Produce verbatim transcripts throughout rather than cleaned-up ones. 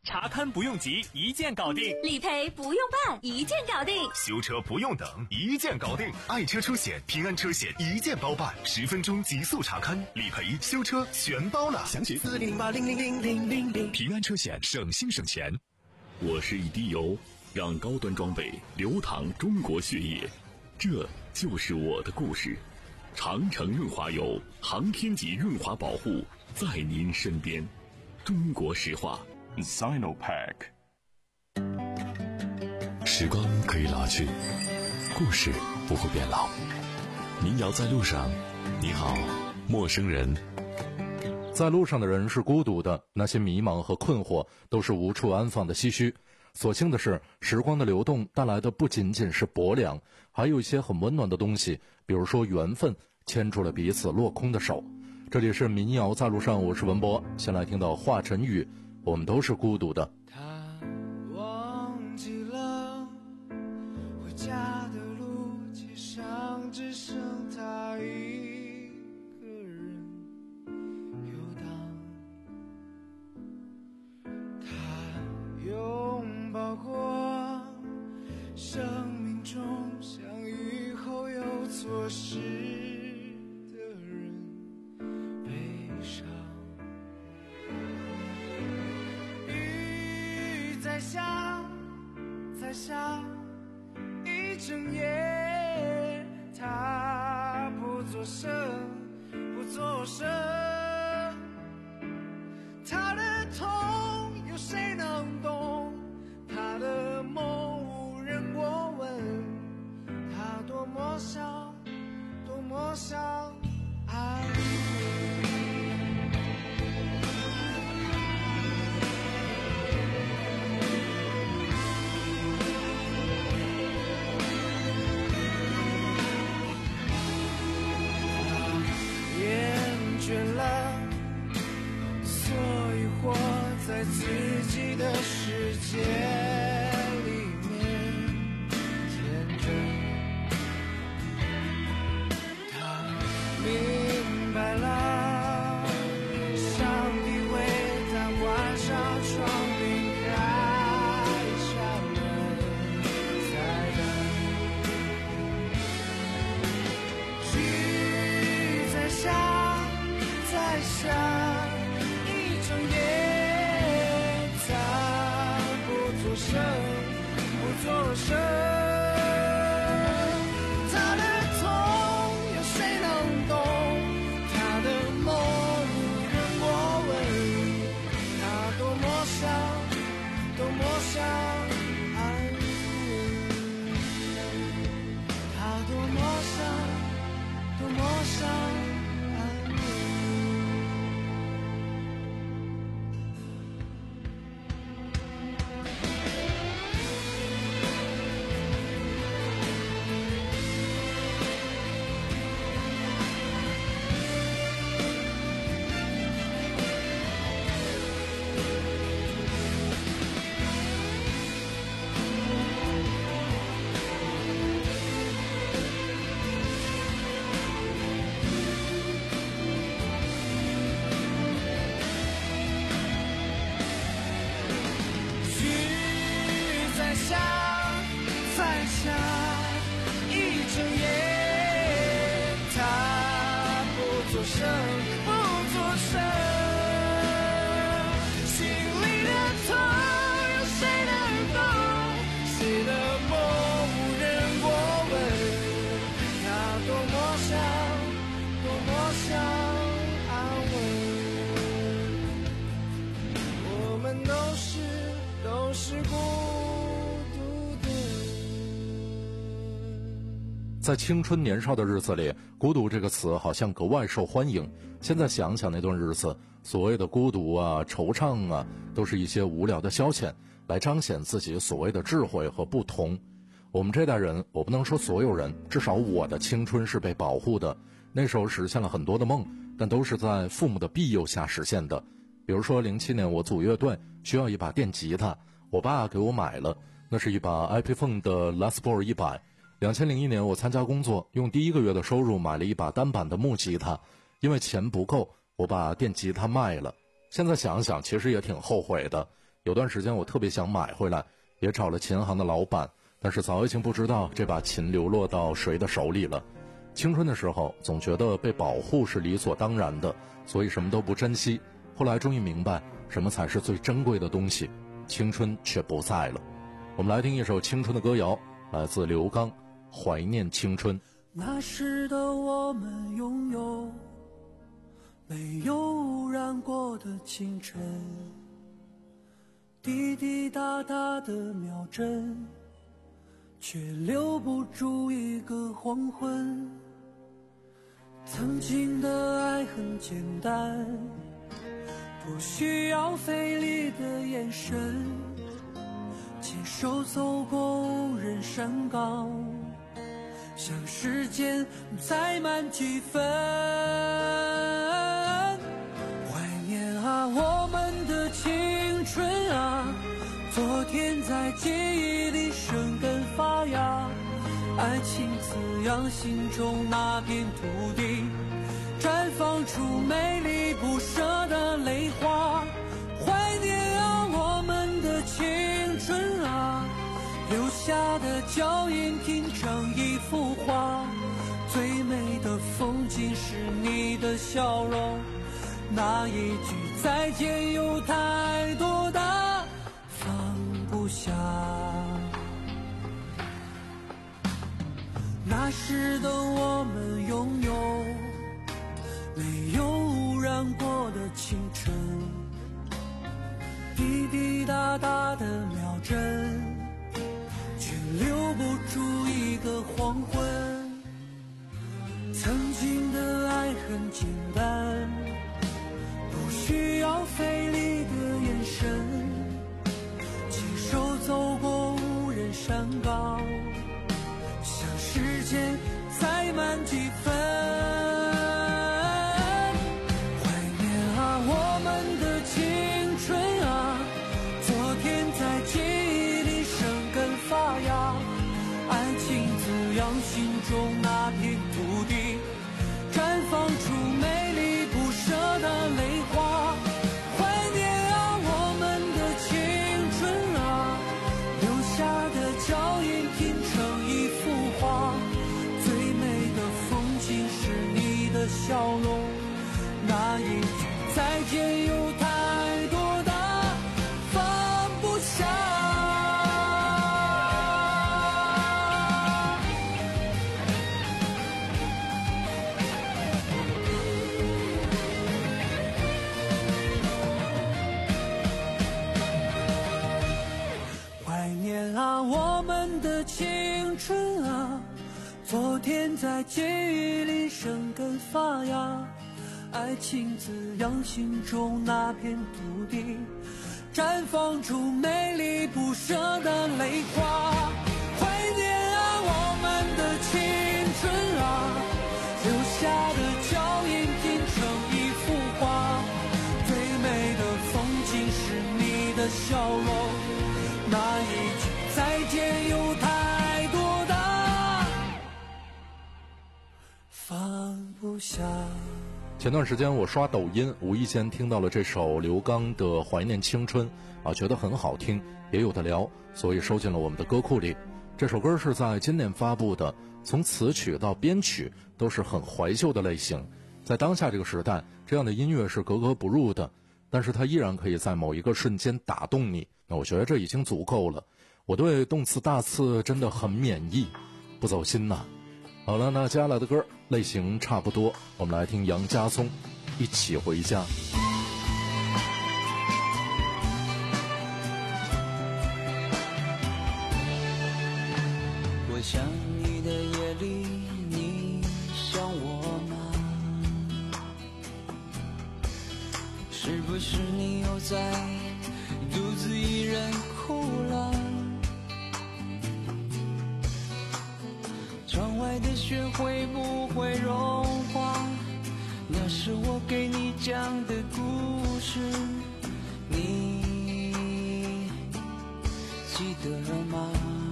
查看不用急，一键搞定； 理赔不用办，一键搞定； 修车不用等，一键搞定。爱车出险，平安车险一键包办，十分钟极速查看，理赔、修车全包了。详情四零零八零零零零零零。平安车险，省心省钱。 我是一滴油，让高端装备流淌中国血液，这就是我的故事。长城润滑油，航天级润滑保护，在您身边。中国石化。 Sinopack。 时光可以老去，故事不会变老。民谣在路上，你好，陌生人。 在路上的人是孤独的，那些迷茫和困惑都是无处安放的唏嘘。所幸的是，时光的流动带来的不仅仅是薄凉，还有一些很温暖的东西，比如说缘分，牵住了彼此落空的手。这里是民谣在路上，我是文博。先来听到华晨宇，我们都是孤独的。 他忘记了回家的路，街上只剩他一个人游荡。他拥抱过生命中相遇后又错失的人，悲伤。在下，在下一整夜，他不作声，不作声。他的痛有谁能懂？他的梦无人过问。他多么想，多么想安慰。倦了，所以活在自己的世界里面，天真。他明白了，上帝为他关上窗，并开下门，才能雨在下。在下一整夜，他不作声，不作声。他的痛有谁能懂？他的梦无人过问。他多么想，多么想安稳。他多么想，多么想。 在青春年少的日子里，孤独这个词好像格外受欢迎。现在想想那段日子，所谓的孤独啊、惆怅啊，都是一些无聊的消遣，来彰显自己所谓的智慧和不同。我们这代人，我不能说所有人，至少我的青春是被保护的。那时候实现了很多的梦，但都是在父母的庇佑下实现的。比如说零七年我组乐队需要一把电吉他，我爸给我买了，那是一把 Epiphone 的 Les Paul 一百。两千零一年我参加工作，用第一个月的收入买了一把单板的木吉他，因为钱不够，我把电吉他卖了。现在想想其实也挺后悔的， 有段时间我特别想买回来，也找了琴行的老板，但是早已经不知道这把琴流落到谁的手里了。青春的时候总觉得被保护是理所当然的，所以什么都不珍惜。后来终于明白什么才是最珍贵的东西，青春却不在了。我们来听一首青春的歌谣，来自刘刚，怀念青春。 那时的我们拥有没有污染过的清晨，滴滴答答的秒针，却留不住一个黄昏。曾经的爱很简单，不需要费力的眼神，牵手走过无人山岗，想时间再慢几分。怀念啊我们的青春啊，昨天在记忆里生根发芽，爱情滋养心中那片土地，绽放出美丽不舍的泪花。怀念啊我们的青春啊，留下的脚印拼成一幅画，最美的风景是你的笑容，那一句再见有太多的放不下。那时的我们拥有没有污染过的青春，滴滴答答的秒针，却留不住一个黄昏。曾经的爱很简单，不需要费力的眼神，牵手走过无人山岗，想时间再慢几分。怀念啊我们的青春啊，昨天在记忆里生根发芽，爱情滋养心中那片土地，绽放出美丽不舍的泪花。怀念啊我们的青春啊，留下的脚印拼成一幅画，最美的风景是你的笑容，那一句再见有太多的放不下。怀念啊我们的青春啊，昨天在记忆里生根发芽，爱情滋养心中那片土地，绽放出美丽不舍的泪花。怀念啊我们的青春啊，留下的脚印拼成一幅画，最美的风景是你的笑容，那一句再见有太多的放不下。 前段时间我刷抖音，无意间听到了这首刘刚的《怀念青春》啊，觉得很好听，也有的聊，所以收进了我们的歌库里。这首歌是在今年发布的，从词曲到编曲都是很怀旧的类型。在当下这个时代，这样的音乐是格格不入的，但是它依然可以在某一个瞬间打动你，那我觉得这已经足够了。我对动词大次真的很免疫，不走心呐。好了，那接下来的歌类型差不多，我们来听杨家聪《一起回家》。 我想你的夜里，你想我吗？是不是你又在独自一人哭了？窗外的雪会不会融化？那是我给你讲的故事，你记得吗？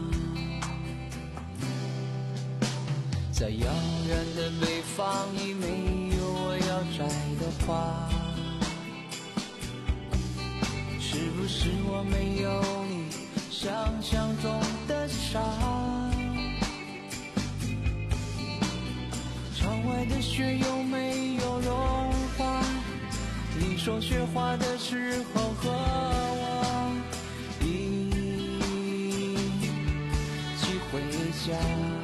在遥远的北方，已没有我要摘的花。是不不是我没有你想象中的傻？窗外的雪有没有融化？你说雪化的时候和我一起回家，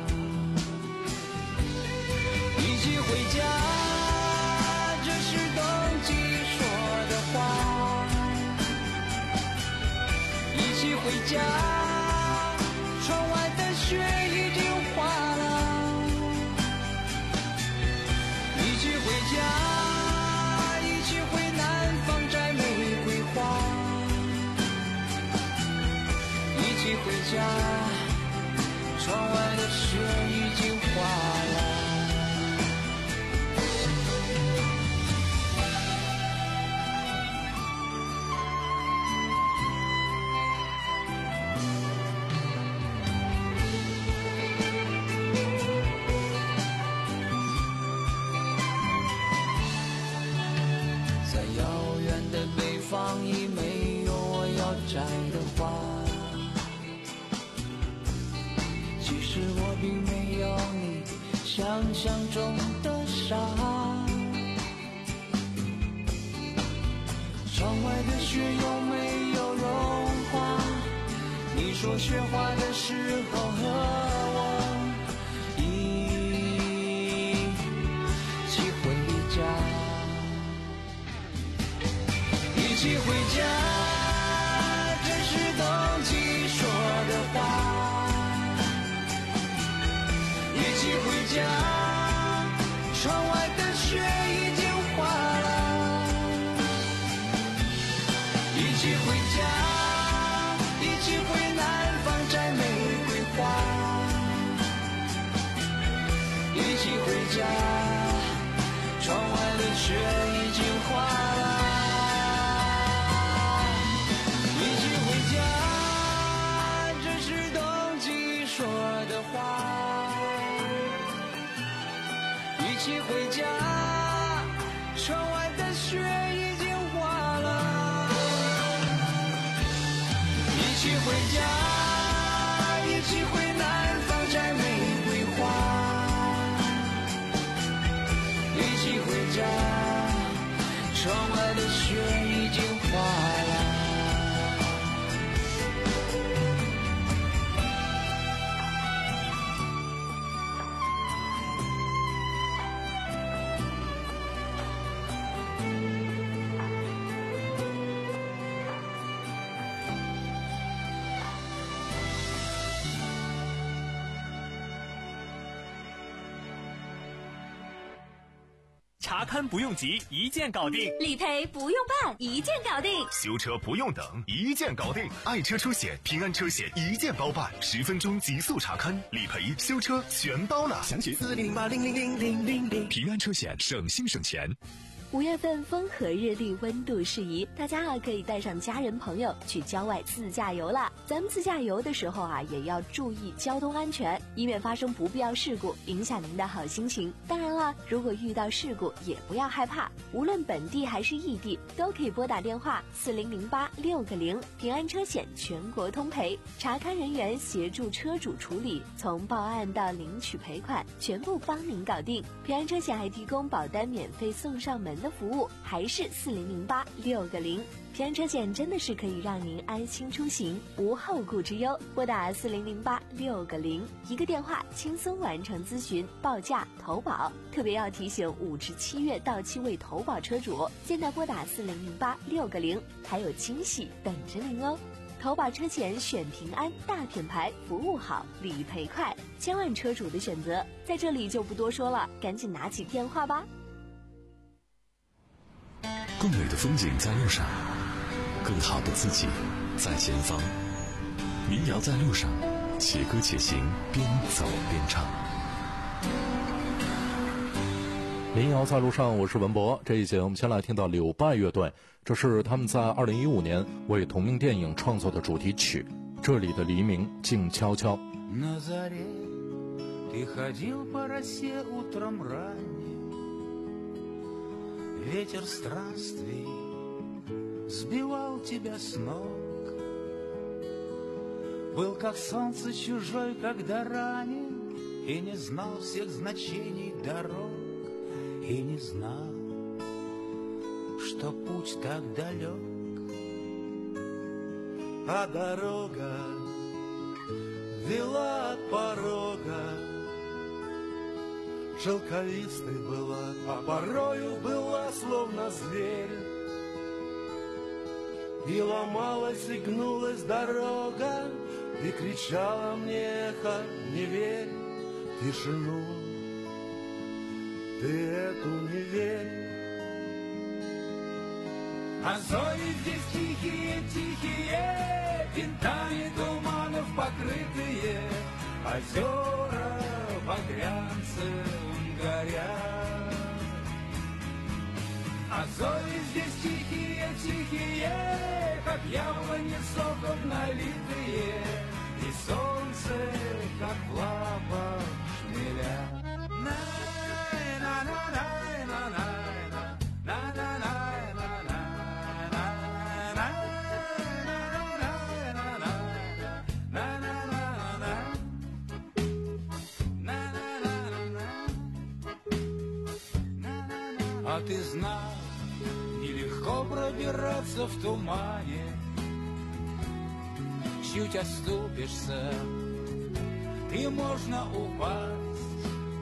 一起回家，这是冬季说的话。一起回家，窗外的雪已经化了。一起回家，一起回南方摘玫瑰花。一起回家，窗外的雪已经化了。在遥远的北方，已没有我要摘的花。其实我并没有你想象中的傻。窗外的雪有没有融化？你说雪化的时候和我一起回家。一起回家，这是冬季说的话。一起回家，窗外的雪已经化了。一起回家，一起回南方摘玫瑰花。一起回家，窗外的雪已经化了。说的话，一起回家，窗外的雪已经化了。一起回家，一起回南方摘玫瑰花。一起回家，窗外的雪已经化了。 查看不用急，一键搞定； 理赔不用办，一键搞定； 修车不用等，一键搞定。爱车出险，平安车险一键包办，十分钟极速查看，理赔、修车全包了。详情四零零八零零零零零零。平安车险，省心省钱。 五月份风和日丽，温度适宜，大家啊可以带上家人朋友去郊外自驾游了。咱们自驾游的时候啊，也要注意交通安全，以免发生不必要事故，影响您的好心情。当然了，如果遇到事故也不要害怕，无论本地还是异地，都可以拨打电话四零零八六个零，平安车险全国通赔，查看人员协助车主处理，从报案到领取赔款，全部帮您搞定。平安车险还提供保单免费送上门的服务，还是四零零八六个零。平安车险真的是可以让您安心出行，无后顾之忧。拨打四零零八六个零，一个电话轻松完成咨询、报价、投保。特别要提醒五至七月到期未投保车主，现在拨打四零零八六个零，还有惊喜等着您哦。投保车险选平安，大品牌，服务好，理赔快，千万车主的选择，在这里就不多说了，赶紧拿起电话吧。 更美的风景在路上，更好的自己在前方。民谣在路上，且歌且行，边走边唱。 民谣在路上，我是文博。这一节我们先来听到柳拜乐队，这是他们在二零一五年为同名电影创作的主题曲《这里的黎明静悄悄》。 На заре ты ходил по росе утром ранним, ветер странствий сбивал тебя с ног. Был как солнце чужой, когда ранен, и не знал всех значений дорог, и не знал, что путь так далек. А дорога вела от порога, шелковистой была, а порою была словно зверь. И ломалась, и гнулась дорога, и кричала мне эхо: не верь в тишину, ты эту не верь. А зои здесь тихие, тихие, винтами туманов покрытые, озера багрянцем горят. А зои здесь тихие, тихие, как яблони соком налитые, и солнце, как в лапах шмеля. А ты знал, нелегко пробираться в тумане, чуть оступишься, и можно упасть.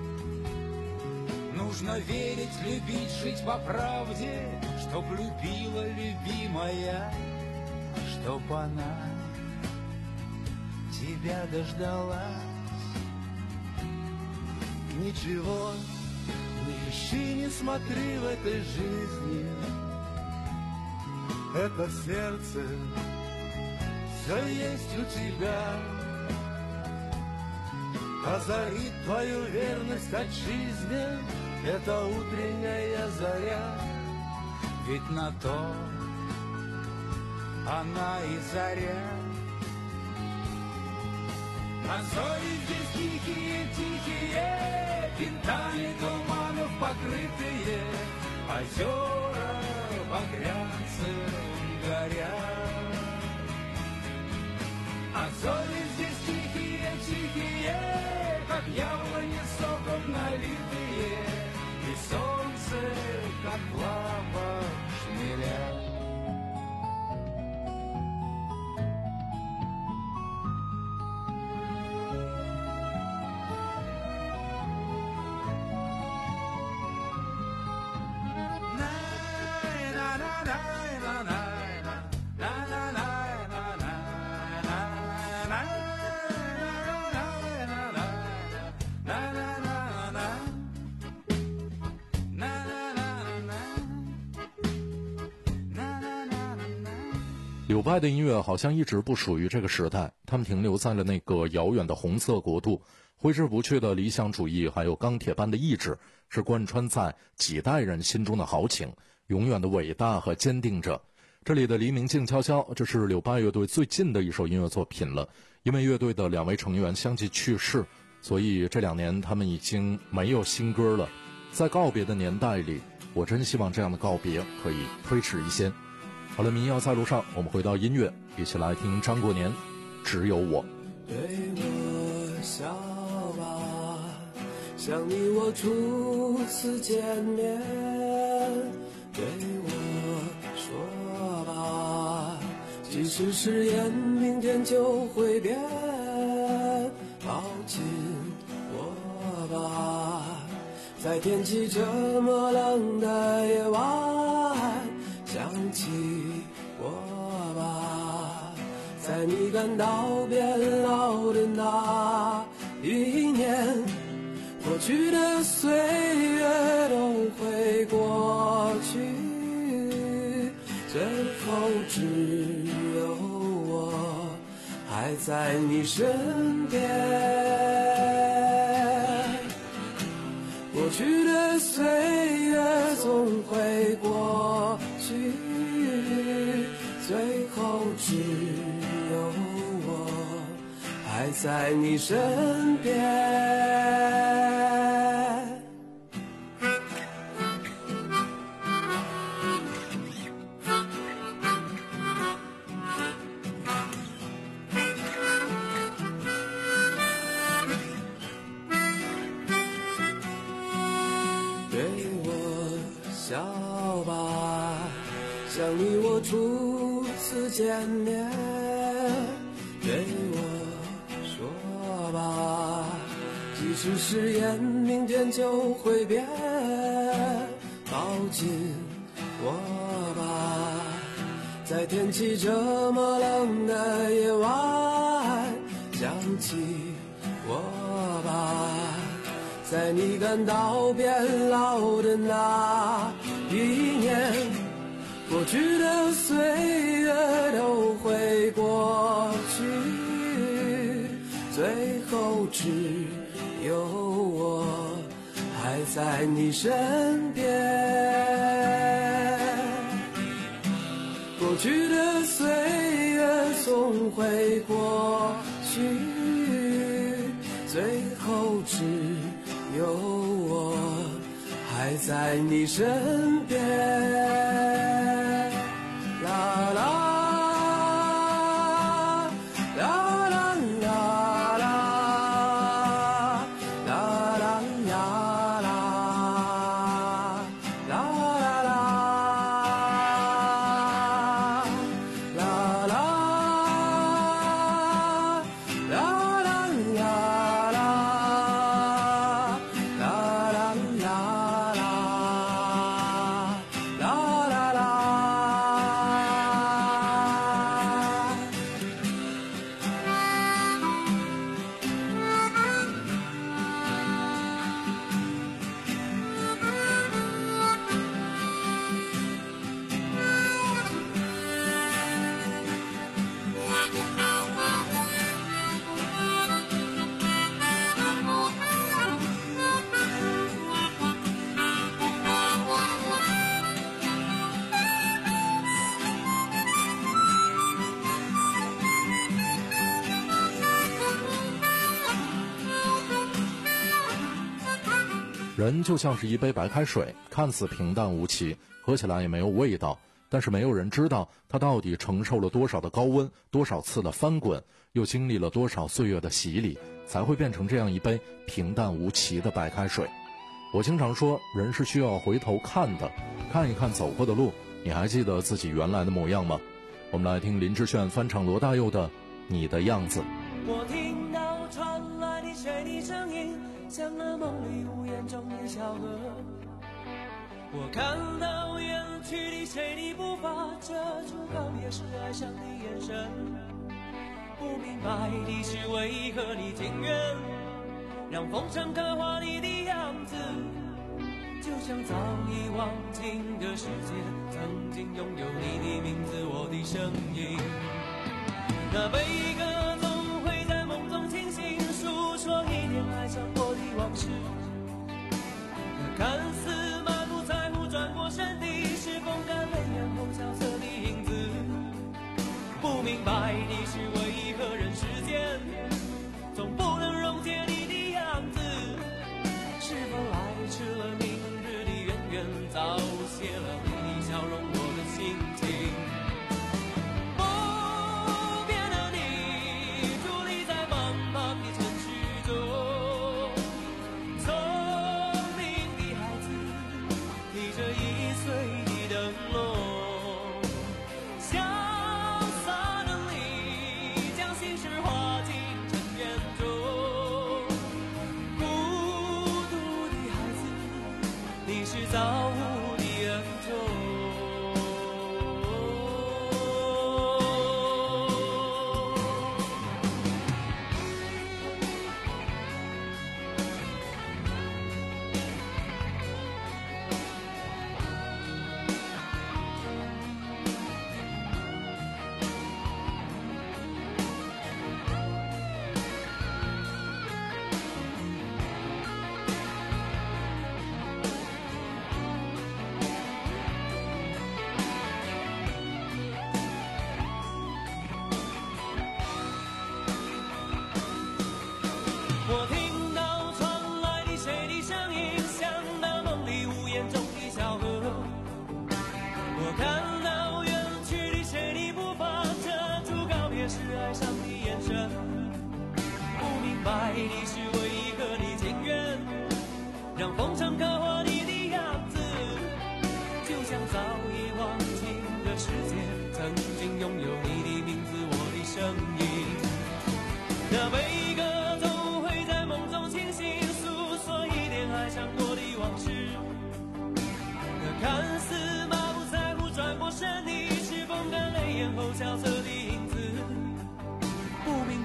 Нужно верить, любить, жить по правде, чтоб любила любимая, чтоб она тебя дождалась. Ничего не ищи, не смотри в этой жизни, это сердце все есть у тебя. Озарит твою верность отчизне эта утренняя заря, ведь на то она и заря. А зои здесь тихие, тихие, винтами туманов покрытые, озера багрянцем горят. А зои здесь тихие, тихие, как яблони соком налитые, и солнце, как в лапах шмеля. 柳派的音乐好像一直不属于这个时代，他们停留在了那个遥远的红色国度，挥之不去的理想主义还有钢铁般的意志，是贯穿在几代人心中的豪情，永远的伟大和坚定着。这里的黎明静悄悄，这是柳派乐队最近的一首音乐作品了。因为乐队的两位成员相继去世，所以这两年他们已经没有新歌了。在告别的年代里，我真希望这样的告别可以推迟一些。好了，民谣在路上，我们回到音乐，一起来听张国年《只有我》。 对我笑吧，像你我初次见面，对我说吧，即使誓言明天就会变，抱紧我吧，在天气这么冷的夜晚，想起我吧，在你感到变老的那一年，过去的岁月都会过去，最后只有我还在你身边。过去的岁月总会过去，最后只有我还在你身边。 像你我初次见面，对我说吧，即使誓言明天就会变，抱紧我吧，在天气这么冷的夜晚，想起我吧，在你感到变老的那一年，过去的岁月都会过去，最后只有我还在你身边。过去的岁月总会过去，最后只有我还在你身边。啦啦。 人就像是一杯白开水，看似平淡无奇，喝起来也没有味道，但是没有人知道它到底承受了多少的高温，多少次的翻滚，又经历了多少岁月的洗礼，才会变成这样一杯平淡无奇的白开水。我经常说，人是需要回头看的，看一看走过的路，你还记得自己原来的模样吗？我们来听林志炫翻唱罗大佑的《你的样子》。 我听到传来你水的声音，像那梦里无言中的小河。我看到远去的谁的步伐，遮住告别时哀伤的眼神。不明白的是为何你情愿让风尘刻画你的样子，就像早已忘情的世界曾经拥有你的名字，我的声音。那悲歌总会在梦中清醒，诉说一点爱上过的往事。那看似满不在乎转过身的是风干泪眼红萧瑟的影子。不明白的是为何人世间总不能溶解你的样子，是否来迟了明日的远远，早谢了你的笑容我的心情。造物的恩宠。我听到传来的谁的声音，像那梦里无言中的小河。我看到远去的谁的步伐，遮住告别时哀伤的眼神。不明白的是为何你情愿让风尘刻画你的样子，就像早已忘情的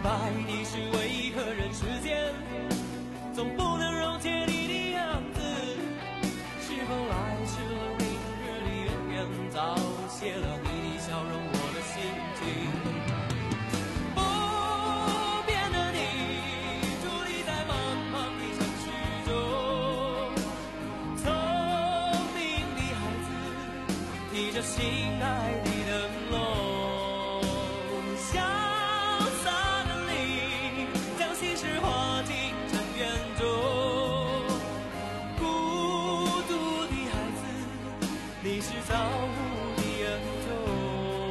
白你是为何人世间总不能溶解你的样子，是否来迟了明日里永远早谢了你的笑容我的心情，不变的你伫立在茫茫的城市中，聪明的孩子提着心爱的灯笼，潇洒的你将心事化进尘缘中，孤独的孩子你是造物的恩宠。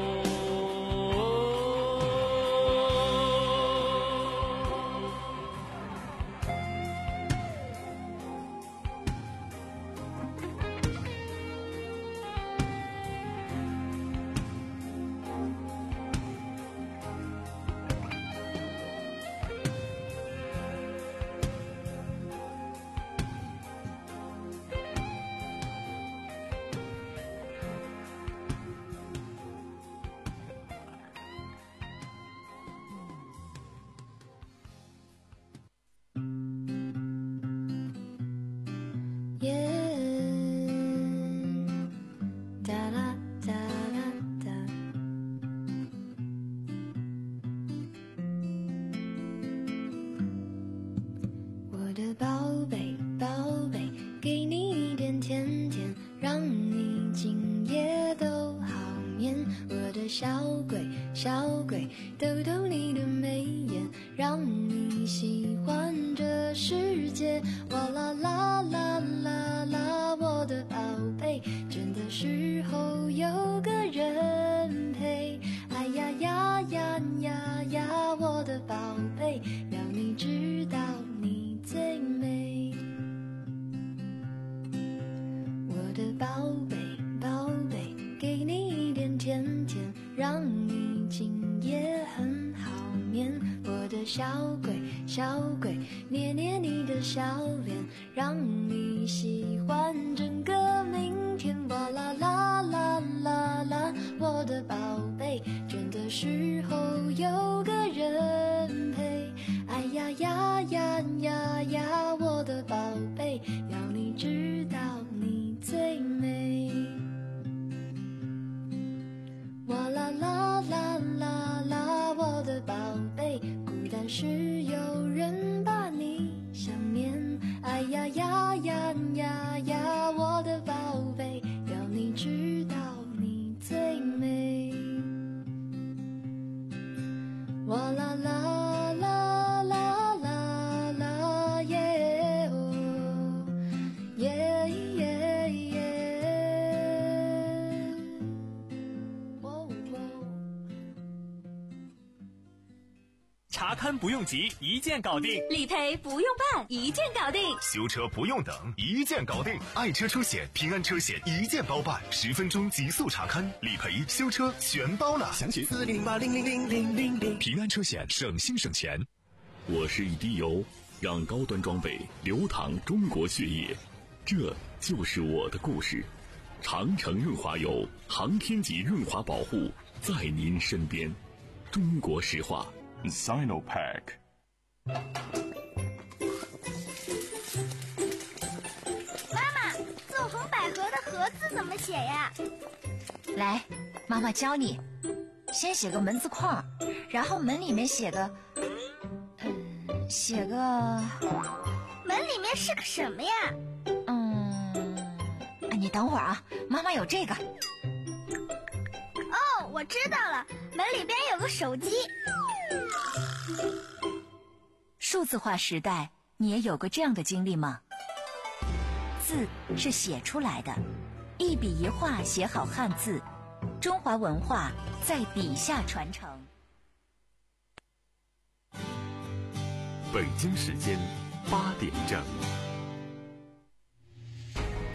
小鬼，小鬼，逗逗你的眉眼，让你喜欢这世界。哇啦啦啦啦啦，我的宝贝，倦的时候有个人陪。哎呀呀呀呀呀，我的宝贝，要你知道你最美。我的宝贝，宝贝，给你一点甜甜，让你今夜很好眠。我的小鬼，小鬼，捏捏你的小脸，让你喜欢整个明天。哇啦啦啦啦啦，我的宝贝，倦的时候有个人陪。哎呀呀呀呀呀，我的宝贝，要你知道你最美。哇啦啦啦啦啦，我的宝贝，孤单时有人把你想念。哎呀呀呀呀呀，我的宝贝，要你知道你最美。哇啦啦啦啦啦啦耶哦耶耶耶。 查看不用急，一键搞定； 理赔不用办，一键搞定； 修车不用等，一键搞定。爱车出险、平安车险一键包办，十分钟极速查看，理赔、修车全包了。详询四零零八零零零零零零。平安车险，省心省钱。 我是一滴油，让高端装备流淌中国血液，这就是我的故事。长城润滑油，航天级润滑保护，在您身边。中国石化。 Zynopack。 妈妈，纵横捭阖的阖字怎么写呀？ 来，妈妈教你。先写个门字框，然后门里面写个，嗯，写个。 门里面是个什么呀？ 嗯，你等会儿啊，妈妈有这个。 哦，我知道了，门里边有个手机。 数字化时代，你也有过这样的经历吗？字是写出来的，一笔一画写好汉字，中华文化在笔下传承。 北京时间八点整。